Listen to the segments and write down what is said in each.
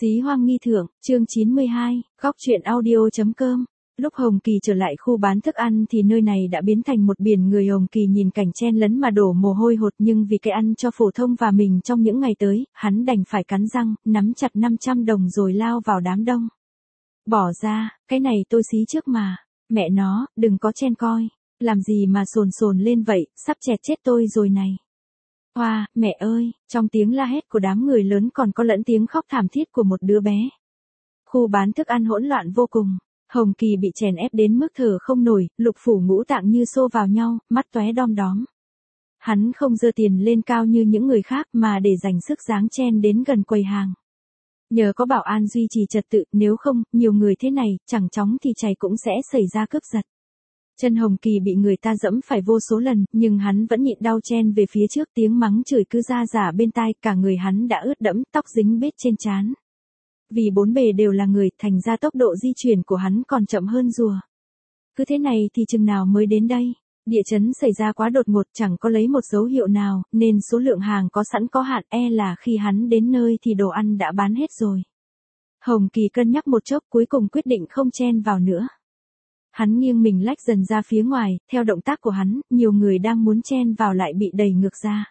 Xí Hoang Nghi Thượng, chương 92, góc truyện audio.com. Lúc Hồng Kỳ trở lại khu bán thức ăn thì nơi này đã biến thành một biển người. Hồng Kỳ nhìn cảnh chen lấn mà đổ mồ hôi hột, nhưng vì cái ăn cho Phổ Thông và mình trong những ngày tới, hắn đành phải cắn răng, nắm chặt 500 đồng rồi lao vào đám đông. Bỏ ra, cái này tôi xí trước mà. Mẹ nó, đừng có chen coi. Làm gì mà sồn lên vậy, sắp chẹt chết tôi rồi này. Hoa, mẹ ơi, trong tiếng la hét của đám người lớn còn có lẫn tiếng khóc thảm thiết của một đứa bé. Khu bán thức ăn hỗn loạn vô cùng. Hồng Kỳ bị chèn ép đến mức thở không nổi, lục phủ ngũ tạng như xô vào nhau, mắt tóe đom đóm. Hắn không giơ tiền lên cao như những người khác mà để dành sức dáng chen đến gần quầy hàng. Nhờ có bảo an duy trì trật tự, nếu không, nhiều người thế này, chẳng chóng thì chày cũng sẽ xảy ra cướp giật. Chân Hồng Kỳ bị người ta dẫm phải vô số lần, nhưng hắn vẫn nhịn đau chen về phía trước, tiếng mắng chửi cứ ra rả bên tai, cả người hắn đã ướt đẫm, tóc dính bết trên trán. Vì bốn bề đều là người, thành ra tốc độ di chuyển của hắn còn chậm hơn rùa. Cứ thế này thì chừng nào mới đến đây? Địa chấn xảy ra quá đột ngột, chẳng có lấy một dấu hiệu nào, nên số lượng hàng có sẵn có hạn, là khi hắn đến nơi thì đồ ăn đã bán hết rồi. Hồng Kỳ cân nhắc một chốc, cuối cùng quyết định không chen vào nữa. Hắn nghiêng mình lách dần ra phía ngoài, theo động tác của hắn, nhiều người đang muốn chen vào lại bị đẩy ngược ra.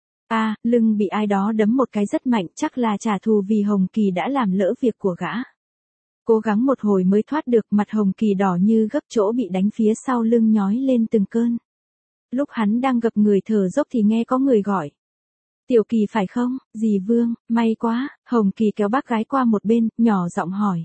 Lưng bị ai đó đấm một cái rất mạnh, chắc là trả thù vì Hồng Kỳ đã làm lỡ việc của gã. Cố gắng một hồi mới thoát được, mặt Hồng Kỳ đỏ như gấp, chỗ bị đánh phía sau lưng nhói lên từng cơn. Lúc hắn đang gập người thở dốc thì nghe có người gọi. Tiểu Kỳ phải không, dì Vương, may quá. Hồng Kỳ kéo bác gái qua một bên, nhỏ giọng hỏi.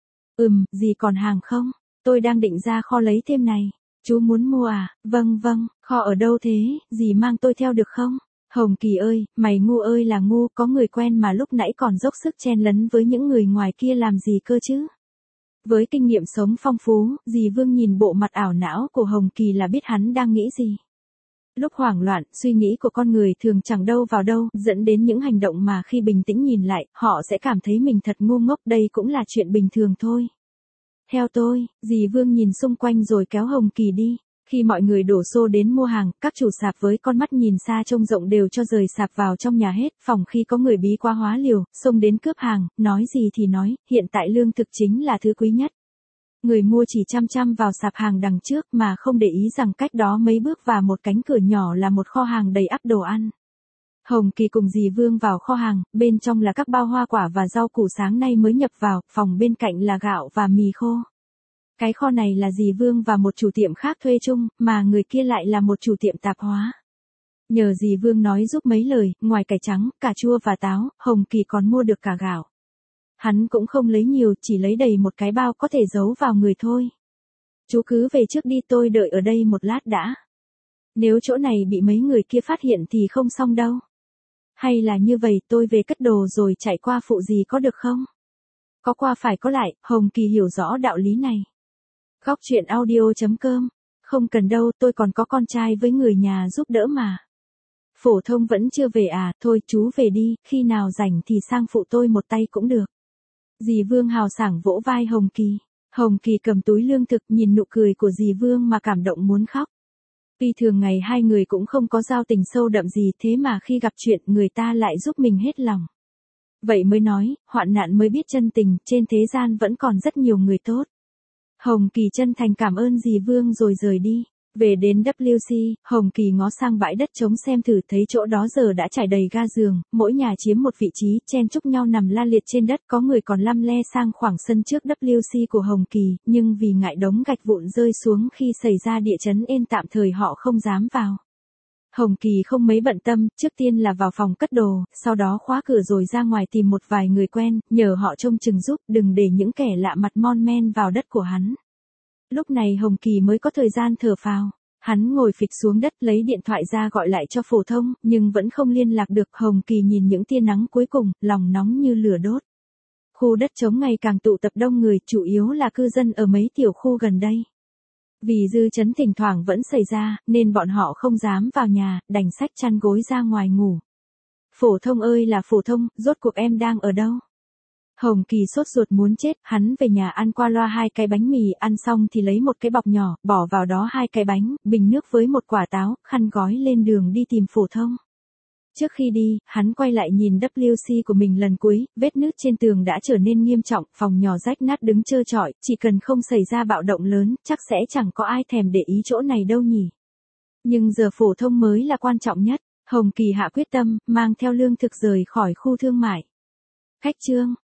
Dì còn hàng không? Tôi đang định ra kho lấy thêm này. Chú muốn mua à? Vâng, kho ở đâu thế, dì mang tôi theo được không? Hồng Kỳ ơi, mày ngu ơi là ngu, có người quen mà lúc nãy còn dốc sức chen lấn với những người ngoài kia làm gì cơ chứ? Với kinh nghiệm sống phong phú, dì Vương nhìn bộ mặt ảo não của Hồng Kỳ là biết hắn đang nghĩ gì. Lúc hoảng loạn, suy nghĩ của con người thường chẳng đâu vào đâu, dẫn đến những hành động mà khi bình tĩnh nhìn lại, họ sẽ cảm thấy mình thật ngu ngốc, đây cũng là chuyện bình thường thôi. Theo tôi, dì Vương nhìn xung quanh rồi kéo Hồng Kỳ đi. Khi mọi người đổ xô đến mua hàng, các chủ sạp với con mắt nhìn xa trông rộng đều cho rời sạp vào trong nhà hết. Phòng khi có người bí quá hóa liều, xông đến cướp hàng, nói gì thì nói, hiện tại lương thực chính là thứ quý nhất. Người mua chỉ chăm vào sạp hàng đằng trước mà không để ý rằng cách đó mấy bước và một cánh cửa nhỏ là một kho hàng đầy ắp đồ ăn. Hồng Kỳ cùng dì Vương vào kho hàng, bên trong là các bao hoa quả và rau củ sáng nay mới nhập vào, phòng bên cạnh là gạo và mì khô. Cái kho này là dì Vương và một chủ tiệm khác thuê chung, mà người kia lại là một chủ tiệm tạp hóa. Nhờ dì Vương nói giúp mấy lời, ngoài cải trắng, cà chua và táo, Hồng Kỳ còn mua được cả gạo. Hắn cũng không lấy nhiều, chỉ lấy đầy một cái bao có thể giấu vào người thôi. Chú cứ về trước đi, tôi đợi ở đây một lát đã. Nếu chỗ này bị mấy người kia phát hiện thì không xong đâu. Hay là như vậy, tôi về cất đồ rồi chạy qua phụ dì có được không? Có qua phải có lại, Hồng Kỳ hiểu rõ đạo lý này. Góc truyện audio.com. Không cần đâu, tôi còn có con trai với người nhà giúp đỡ mà. Phổ Thông vẫn chưa về à, thôi chú về đi, khi nào rảnh thì sang phụ tôi một tay cũng được. Dì Vương hào sảng vỗ vai Hồng Kỳ. Hồng Kỳ cầm túi lương thực, nhìn nụ cười của dì Vương mà cảm động muốn khóc. Vì thường ngày hai người cũng không có giao tình sâu đậm gì, thế mà khi gặp chuyện người ta lại giúp mình hết lòng. Vậy mới nói, hoạn nạn mới biết chân tình, trên thế gian vẫn còn rất nhiều người tốt. Hồng Kỳ chân thành cảm ơn dì Vương rồi rời đi. Về đến WC, Hồng Kỳ ngó sang bãi đất trống xem thử, thấy chỗ đó giờ đã trải đầy ga giường, mỗi nhà chiếm một vị trí, chen chúc nhau nằm la liệt trên đất, có người còn lăm le sang khoảng sân trước WC của Hồng Kỳ, nhưng vì ngại đống gạch vụn rơi xuống khi xảy ra địa chấn nên tạm thời họ không dám vào. Hồng Kỳ không mấy bận tâm, trước tiên là vào phòng cất đồ, sau đó khóa cửa rồi ra ngoài tìm một vài người quen, nhờ họ trông chừng giúp, đừng để những kẻ lạ mặt mon men vào đất của hắn. Lúc này Hồng Kỳ mới có thời gian thở phào. Hắn ngồi phịch xuống đất lấy điện thoại ra gọi lại cho Phổ Thông, nhưng vẫn không liên lạc được. Hồng Kỳ nhìn những tia nắng cuối cùng, lòng nóng như lửa đốt. Khu đất trống ngày càng tụ tập đông người, chủ yếu là cư dân ở mấy tiểu khu gần đây. Vì dư chấn thỉnh thoảng vẫn xảy ra, nên bọn họ không dám vào nhà, đành xách chăn gối ra ngoài ngủ. Phổ Thông ơi là Phổ Thông, rốt cuộc em đang ở đâu? Hồng Kỳ sốt ruột muốn chết, hắn về nhà ăn qua loa 2 cái bánh mì, ăn xong thì lấy một cái bọc nhỏ, bỏ vào đó 2 cái bánh, bình nước với một quả táo, khăn gói lên đường đi tìm Phổ Thông. Trước khi đi, hắn quay lại nhìn WC của mình lần cuối, vết nứt trên tường đã trở nên nghiêm trọng, phòng nhỏ rách nát đứng trơ trọi, chỉ cần không xảy ra bạo động lớn, chắc sẽ chẳng có ai thèm để ý chỗ này đâu nhỉ. Nhưng giờ phổ thông mới là quan trọng nhất. Hồng Kỳ hạ quyết tâm, mang theo lương thực rời khỏi khu thương mại. Khách trương.